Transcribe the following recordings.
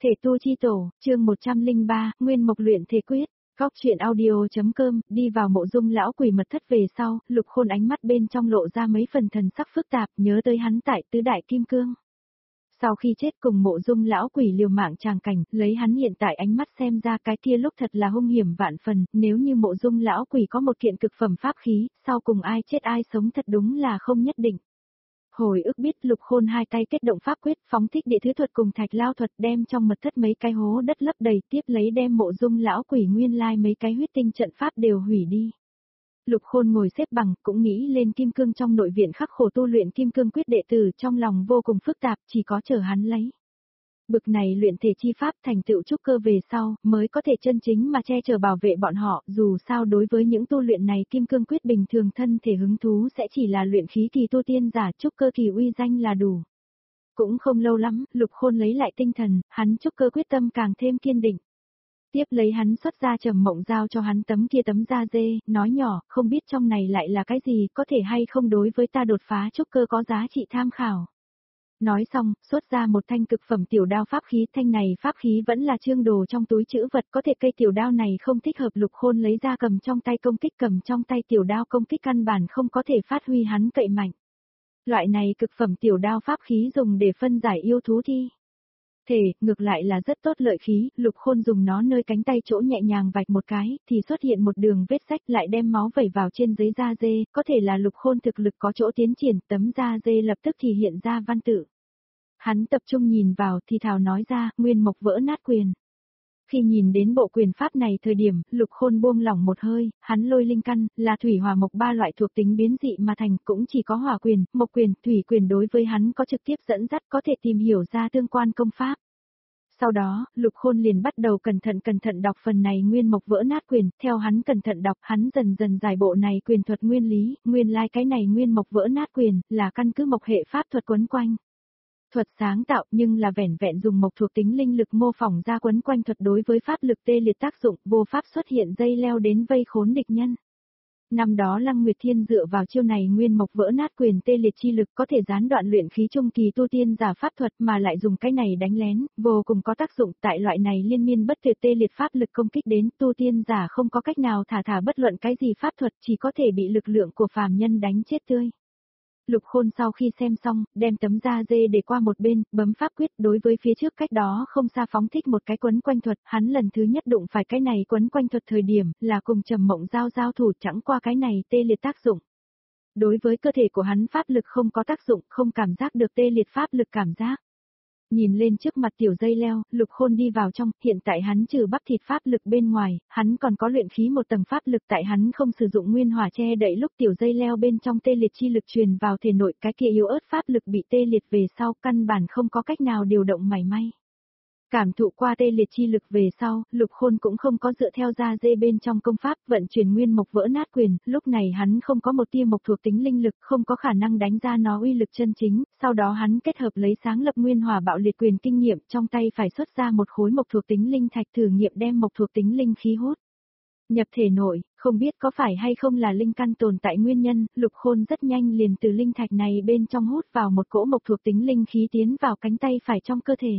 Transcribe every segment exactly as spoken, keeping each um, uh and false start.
Thể tu chi tổ, chương một trăm lẻ ba, Nguyên Mộc luyện thể quyết. Góc truyện audio.com, đi vào mộ dung lão quỷ mật thất về sau, Lục Khôn ánh mắt bên trong lộ ra mấy phần thần sắc phức tạp, nhớ tới hắn tại tứ đại kim cương. Sau khi chết cùng mộ dung lão quỷ liều mạng tràng cảnh, lấy hắn hiện tại ánh mắt xem ra cái kia lúc thật là hung hiểm vạn phần, nếu như mộ dung lão quỷ có một kiện cực phẩm pháp khí, sau cùng ai chết ai sống thật đúng là không nhất định. Hồi ức biết Lục Khôn hai tay kết động pháp quyết, phóng thích địa thứ thuật cùng thạch lao thuật, đem trong mật thất mấy cái hố đất lấp đầy, tiếp lấy đem mộ dung lão quỷ nguyên lai mấy cái huyết tinh trận pháp đều hủy đi. Lục Khôn ngồi xếp bằng, cũng nghĩ lên kim cương trong nội viện khắc khổ tu luyện kim cương quyết đệ tử, trong lòng vô cùng phức tạp, chỉ có chờ hắn lấy. Bực này luyện thể chi pháp thành tựu trúc cơ về sau, mới có thể chân chính mà che chở bảo vệ bọn họ, dù sao đối với những tu luyện này kim cương quyết bình thường thân thể hứng thú sẽ chỉ là luyện khí kỳ tu tiên giả, trúc cơ kỳ uy danh là đủ. Cũng không lâu lắm, Lục Khôn lấy lại tinh thần, hắn trúc cơ quyết tâm càng thêm kiên định. Tiếp lấy hắn xuất ra trầm mộng giao cho hắn tấm kia tấm da dê, nói nhỏ, không biết trong này lại là cái gì, có thể hay không đối với ta đột phá trúc cơ có giá trị tham khảo. Nói xong, xuất ra một thanh cực phẩm tiểu đao pháp khí, thanh này pháp khí vẫn là trương đồ trong túi trữ vật, có thể cây tiểu đao này không thích hợp. Lục Khôn lấy ra cầm trong tay công kích, cầm trong tay tiểu đao công kích căn bản không có thể phát huy hắn cậy mạnh. Loại này cực phẩm tiểu đao pháp khí dùng để phân giải yêu thú thi thể, ngược lại là rất tốt lợi khí. Lục Khôn dùng nó nơi cánh tay chỗ nhẹ nhàng vạch một cái, thì xuất hiện một đường vết rách, lại đem máu vẩy vào trên giấy da dê, có thể là Lục Khôn thực lực có chỗ tiến triển, tấm da dê lập tức thì hiện ra văn tự. Hắn tập trung nhìn vào thì thào nói ra, Nguyên Mộc vỡ nát quyền. Khi nhìn đến bộ quyền pháp này thời điểm, Lục Khôn buông lỏng một hơi, hắn lôi linh căn, là thủy hỏa mộc ba loại thuộc tính biến dị mà thành, cũng chỉ có hỏa quyền, mộc quyền, thủy quyền đối với hắn có trực tiếp dẫn dắt, có thể tìm hiểu ra tương quan công pháp. Sau đó, Lục Khôn liền bắt đầu cẩn thận cẩn thận đọc phần này Nguyên Mộc vỡ nát quyền, theo hắn cẩn thận đọc, hắn dần dần giải bộ này quyền thuật nguyên lý, nguyên lai like cái này Nguyên Mộc vỡ nát quyền, là căn cứ mộc hệ pháp thuật quấn quanh. Thuật sáng tạo nhưng là vẻn vẹn dùng mộc thuộc tính linh lực mô phỏng ra quấn quanh thuật đối với pháp lực tê liệt tác dụng, vô pháp xuất hiện dây leo đến vây khốn địch nhân. Năm đó Lăng Nguyệt Thiên dựa vào chiêu này Nguyên Mộc vỡ nát quyền tê liệt chi lực có thể gián đoạn luyện khí trung kỳ tu tiên giả pháp thuật, mà lại dùng cái này đánh lén, vô cùng có tác dụng. Tại loại này liên miên bất tuyệt tê liệt pháp lực công kích đến, tu tiên giả không có cách nào thả thả bất luận cái gì pháp thuật, chỉ có thể bị lực lượng của phàm nhân đánh chết tươi. Lục Khôn sau khi xem xong, đem tấm da dê để qua một bên, bấm pháp quyết, đối với phía trước cách đó không xa phóng thích một cái quấn quanh thuật, hắn lần thứ nhất đụng phải cái này quấn quanh thuật thời điểm, là cùng trầm mộng giao giao thủ, chẳng qua cái này tê liệt tác dụng. Đối với cơ thể của hắn pháp lực không có tác dụng, không cảm giác được tê liệt pháp lực cảm giác. Nhìn lên trước mặt tiểu dây leo, Lục Khôn đi vào trong, hiện tại hắn trừ bắp thịt pháp lực bên ngoài, hắn còn có luyện khí một tầng pháp lực, tại hắn không sử dụng nguyên hỏa che đậy lúc tiểu dây leo bên trong tê liệt chi lực truyền vào thể nội, cái kia yếu ớt pháp lực bị tê liệt về sau, căn bản không có cách nào điều động mảy may. Cảm thụ qua tê liệt chi lực về sau, Lục Khôn cũng không có dựa theo da dê bên trong công pháp vận chuyển Nguyên Mộc vỡ nát quyền, lúc này hắn không có một tia mộc thuộc tính linh lực, không có khả năng đánh ra nó uy lực chân chính, sau đó hắn kết hợp lấy sáng lập Nguyên Hỏa bạo liệt quyền kinh nghiệm, trong tay phải xuất ra một khối mộc thuộc tính linh thạch thử nghiệm đem mộc thuộc tính linh khí hút nhập thể nội, không biết có phải hay không là linh căn tồn tại nguyên nhân, Lục Khôn rất nhanh liền từ linh thạch này bên trong hút vào một cỗ mộc thuộc tính linh khí tiến vào cánh tay phải trong cơ thể.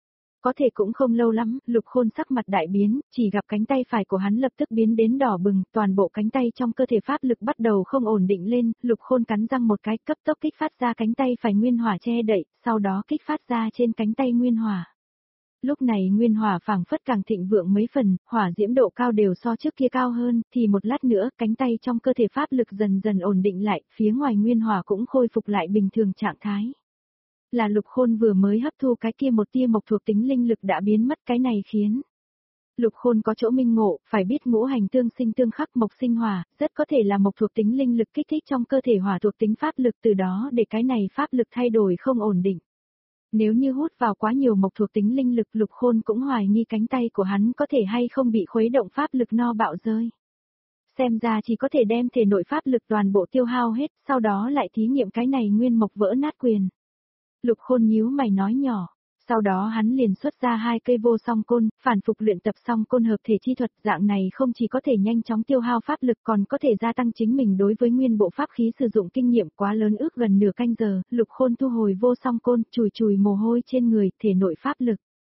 Có thể cũng không lâu lắm, Lục Khôn sắc mặt đại biến, chỉ gặp cánh tay phải của hắn lập tức biến đến đỏ bừng, toàn bộ cánh tay trong cơ thể pháp lực bắt đầu không ổn định lên, Lục Khôn cắn răng một cái, cấp tốc kích phát ra cánh tay phải nguyên hỏa che đậy, sau đó kích phát ra trên cánh tay nguyên hỏa. Lúc này nguyên hỏa phảng phất càng thịnh vượng mấy phần, hỏa diễm độ cao đều so trước kia cao hơn, thì một lát nữa, cánh tay trong cơ thể pháp lực dần dần ổn định lại, phía ngoài nguyên hỏa cũng khôi phục lại bình thường trạng thái. Là Lục Khôn vừa mới hấp thu cái kia một tia mộc thuộc tính linh lực đã biến mất, cái này khiến Lục Khôn có chỗ minh ngộ, phải biết ngũ hành tương sinh tương khắc, mộc sinh hỏa, rất có thể là mộc thuộc tính linh lực kích thích trong cơ thể hỏa thuộc tính pháp lực, từ đó để cái này pháp lực thay đổi không ổn định. Nếu như hút vào quá nhiều mộc thuộc tính linh lực, Lục Khôn cũng hoài nghi cánh tay của hắn có thể hay không bị khuấy động pháp lực no bạo rơi. Xem ra chỉ có thể đem thể nội pháp lực toàn bộ tiêu hao hết, sau đó lại thí nghiệm cái này Nguyên Mộc vỡ nát quyền. Lục Khôn nhíu mày nói nhỏ, sau đó hắn liền xuất ra hai cây vô song côn, phản phục luyện tập song côn hợp thể chi thuật, dạng này không chỉ có thể nhanh chóng tiêu hao pháp lực còn có thể gia tăng chính mình đối với nguyên bộ pháp khí sử dụng kinh nghiệm quá lớn, ước gần nửa canh giờ, Lục Khôn thu hồi vô song côn, chùi chùi mồ hôi trên người, thể nội pháp lực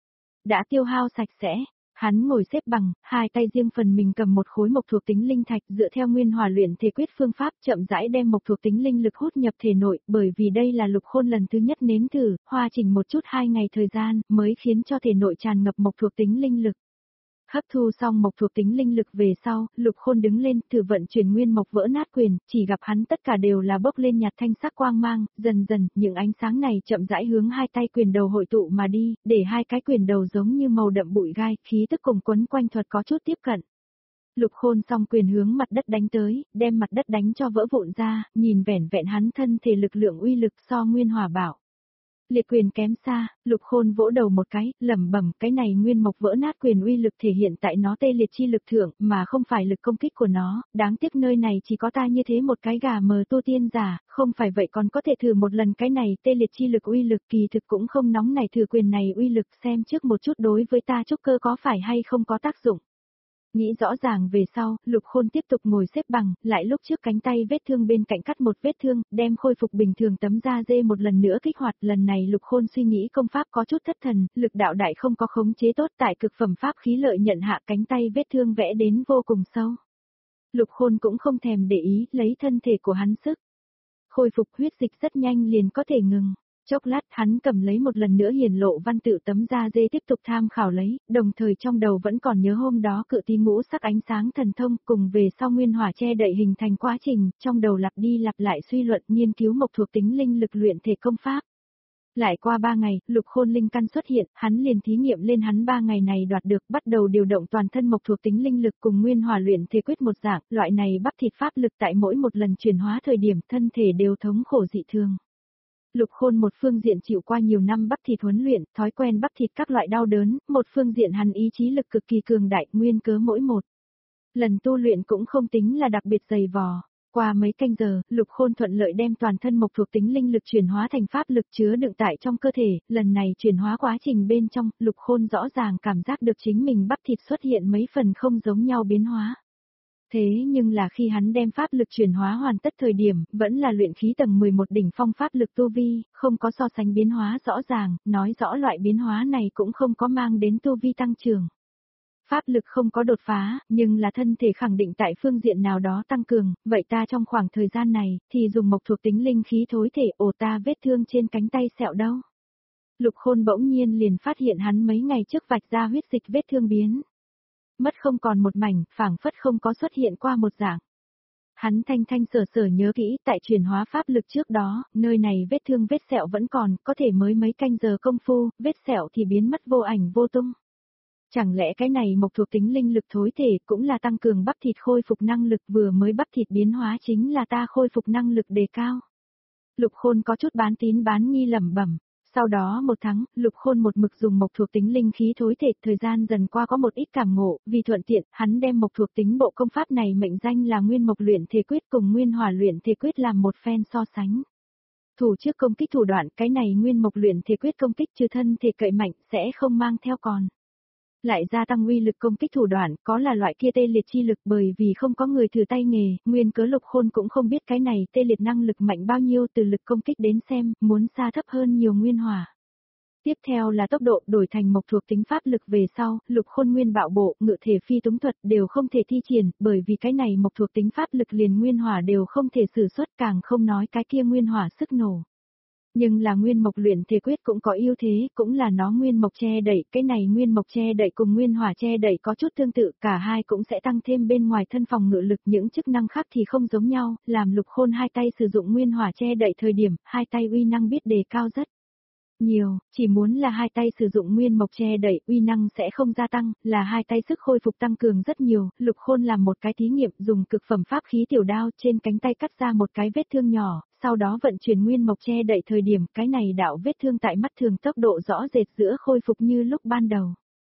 đã tiêu hao sạch sẽ. Hắn ngồi xếp bằng, hai tay riêng phần mình cầm một khối mộc thuộc tính linh thạch, dựa theo nguyên hỏa luyện thể quyết phương pháp chậm rãi đem mộc thuộc tính linh lực hút nhập thể nội, bởi vì đây là Lục Khôn lần thứ nhất nếm thử, hoa chỉnh một chút hai ngày thời gian, mới khiến cho thể nội tràn ngập mộc thuộc tính linh lực. Hấp thu xong mộc thuộc tính linh lực về sau, Lục Khôn đứng lên, thử vận chuyển nguyên mộc vỡ nát quyền, chỉ gặp hắn tất cả đều là bốc lên nhạt thanh sắc quang mang, dần dần, những ánh sáng này chậm rãi hướng hai tay quyền đầu hội tụ mà đi, để hai cái quyền đầu giống như màu đậm bụi gai, khí tức cùng quấn quanh thuật có chút tiếp cận. Lục Khôn song quyền hướng mặt đất đánh tới, đem mặt đất đánh cho vỡ vụn ra, nhìn vẻn vẹn hắn thân thể lực lượng uy lực so nguyên hỏa bảo. Liệt quyền kém xa, Lục Khôn vỗ đầu một cái, lẩm bẩm, cái này nguyên mộc vỡ nát quyền uy lực thể hiện tại nó tê liệt chi lực thượng, mà không phải lực công kích của nó, đáng tiếc nơi này chỉ có ta như thế một cái gà mờ tu tiên giả, không phải vậy còn có thể thử một lần cái này tê liệt chi lực uy lực, kỳ thực cũng không nóng này thử quyền này uy lực, xem trước một chút đối với ta trúc cơ có phải hay không có tác dụng. Nghĩ rõ ràng về sau, Lục Khôn tiếp tục ngồi xếp bằng, lại lúc trước cánh tay vết thương bên cạnh cắt một vết thương, đem khôi phục bình thường tấm da dê một lần nữa kích hoạt. Lần này Lục Khôn suy nghĩ công pháp có chút thất thần, lực đạo đại không có khống chế tốt, tại cực phẩm pháp khí lợi nhận hạ cánh tay vết thương vẽ đến vô cùng sâu. Lục Khôn cũng không thèm để ý, lấy thân thể của hắn sức khôi phục, huyết dịch rất nhanh liền có thể ngừng. Chốc lát hắn cầm lấy một lần nữa hiển lộ văn tự tấm da dê tiếp tục tham khảo lấy, đồng thời trong đầu vẫn còn nhớ hôm đó cự tí ngũ sắc ánh sáng thần thông cùng về sau nguyên hỏa che đậy hình thành quá trình, trong đầu lặp đi lặp lại suy luận nghiên cứu mộc thuộc tính linh lực luyện thể công pháp. Lại qua ba ngày, Lục Khôn linh căn xuất hiện, hắn liền thí nghiệm lên hắn ba ngày này đoạt được, bắt đầu điều động toàn thân mộc thuộc tính linh lực cùng nguyên hỏa luyện thể quyết một dạng, loại này bắp thịt pháp lực tại mỗi một lần chuyển hóa thời điểm thân thể đều thống khổ dị thường. Lục Khôn một phương diện chịu qua nhiều năm bắp thịt huấn luyện, thói quen bắp thịt các loại đau đớn, một phương diện hắn ý chí lực cực kỳ cường đại, nguyên cớ mỗi một lần tu luyện cũng không tính là đặc biệt dày vò. Qua mấy canh giờ, Lục Khôn thuận lợi đem toàn thân mộc thuộc tính linh lực chuyển hóa thành pháp lực chứa đựng tại trong cơ thể, lần này chuyển hóa quá trình bên trong, Lục Khôn rõ ràng cảm giác được chính mình bắp thịt xuất hiện mấy phần không giống nhau biến hóa. Thế nhưng là khi hắn đem pháp lực chuyển hóa hoàn tất thời điểm, vẫn là luyện khí tầng mười một đỉnh phong pháp lực tu vi, không có so sánh biến hóa rõ ràng, nói rõ loại biến hóa này cũng không có mang đến tu vi tăng trưởng. Pháp lực không có đột phá, nhưng là thân thể khẳng định tại phương diện nào đó tăng cường, vậy ta trong khoảng thời gian này, thì dùng mộc thuộc tính linh khí thối thể, ồ ta vết thương trên cánh tay sẹo đâu. Lục Khôn bỗng nhiên liền phát hiện hắn mấy ngày trước vạch ra huyết dịch vết thương biến. Mất không còn một mảnh, phảng phất không có xuất hiện qua một dạng. Hắn thanh thanh sở sở nhớ kỹ, tại chuyển hóa pháp lực trước đó, nơi này vết thương vết sẹo vẫn còn, có thể mới mấy canh giờ công phu, vết sẹo thì biến mất vô ảnh vô tung. Chẳng lẽ cái này mộc thuộc tính linh lực thối thể cũng là tăng cường bắp thịt khôi phục năng lực, vừa mới bắp thịt biến hóa chính là ta khôi phục năng lực đề cao. Lục Khôn có chút bán tín bán nghi lẩm bẩm. Sau đó một tháng, Lục Khôn một mực dùng mộc thuộc tính linh khí thối thể, thời gian dần qua có một ít cảm ngộ, vì thuận tiện, hắn đem mộc thuộc tính bộ công pháp này mệnh danh là nguyên mộc luyện thể quyết cùng nguyên hỏa luyện thể quyết làm một phen so sánh. Thủ trước công kích thủ đoạn, cái này nguyên mộc luyện thể quyết công kích trừ thân thể cậy mạnh sẽ không mang theo còn lại gia tăng uy lực công kích thủ đoạn, có là loại kia tê liệt chi lực, bởi vì không có người thử tay nghề, nguyên cớ Lục Khôn cũng không biết cái này tê liệt năng lực mạnh bao nhiêu, từ lực công kích đến xem, muốn xa thấp hơn nhiều nguyên hỏa. Tiếp theo là tốc độ, đổi thành mộc thuộc tính pháp lực về sau, Lục Khôn nguyên bạo bộ, ngự thể phi túng thuật đều không thể thi triển, bởi vì cái này mộc thuộc tính pháp lực liền nguyên hỏa đều không thể sử xuất, càng không nói cái kia nguyên hỏa sức nổ. Nhưng là nguyên mộc luyện thể quyết cũng có ưu thế, cũng là nó nguyên mộc che đậy, cái này nguyên mộc che đậy cùng nguyên hỏa che đậy có chút tương tự, cả hai cũng sẽ tăng thêm bên ngoài thân phòng ngự lực, những chức năng khác thì không giống nhau, làm Lục Khôn hai tay sử dụng nguyên hỏa che đậy thời điểm, hai tay uy năng biết đề cao rất nhiều, chỉ muốn là hai tay sử dụng nguyên mộc che đậy, uy năng sẽ không gia tăng, là hai tay sức khôi phục tăng cường rất nhiều. Lục Khôn làm một cái thí nghiệm, dùng cực phẩm pháp khí tiểu đao trên cánh tay cắt ra một cái vết thương nhỏ, sau đó vận chuyển nguyên mộc che đậy thời điểm, cái này đạo vết thương tại mắt thường tốc độ rõ rệt giữa khôi phục như lúc ban đầu.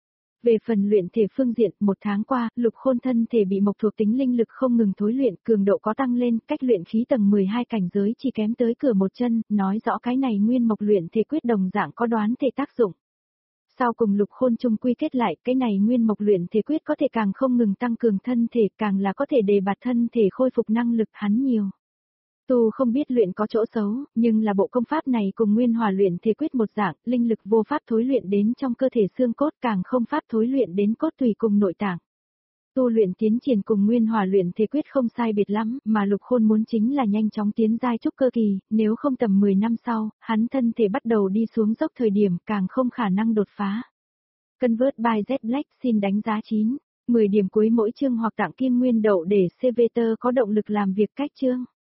Về phần luyện thể phương diện, một tháng qua, Lục Khôn thân thể bị mộc thuộc tính linh lực không ngừng thối luyện, cường độ có tăng lên, cách luyện khí tầng mười hai cảnh giới chỉ kém tới cửa một chân, nói rõ cái này nguyên mộc luyện thể quyết đồng dạng có đoán thể tác dụng. Sau cùng Lục Khôn chung quy kết lại, cái này nguyên mộc luyện thể quyết có thể càng không ngừng tăng cường thân thể, càng là có thể đề bạt thân thể khôi phục năng lực hắn nhiều. Tu không biết luyện có chỗ xấu, nhưng là bộ công pháp này cùng nguyên hỏa luyện thể quyết một dạng, linh lực vô pháp thối luyện đến trong cơ thể xương cốt, càng không pháp thối luyện đến cốt tùy cùng nội tạng. Tu luyện tiến triển cùng nguyên hỏa luyện thể quyết không sai biệt lắm, mà Lục Khôn muốn chính là nhanh chóng tiến giai trúc cơ kỳ, nếu không tầm mười năm sau, hắn thân thể bắt đầu đi xuống dốc thời điểm càng không khả năng đột phá. Convert by Z Black xin đánh giá chín, mười điểm cuối mỗi chương hoặc tặng kim nguyên đậu để xê vê tê có động lực làm việc cách chương.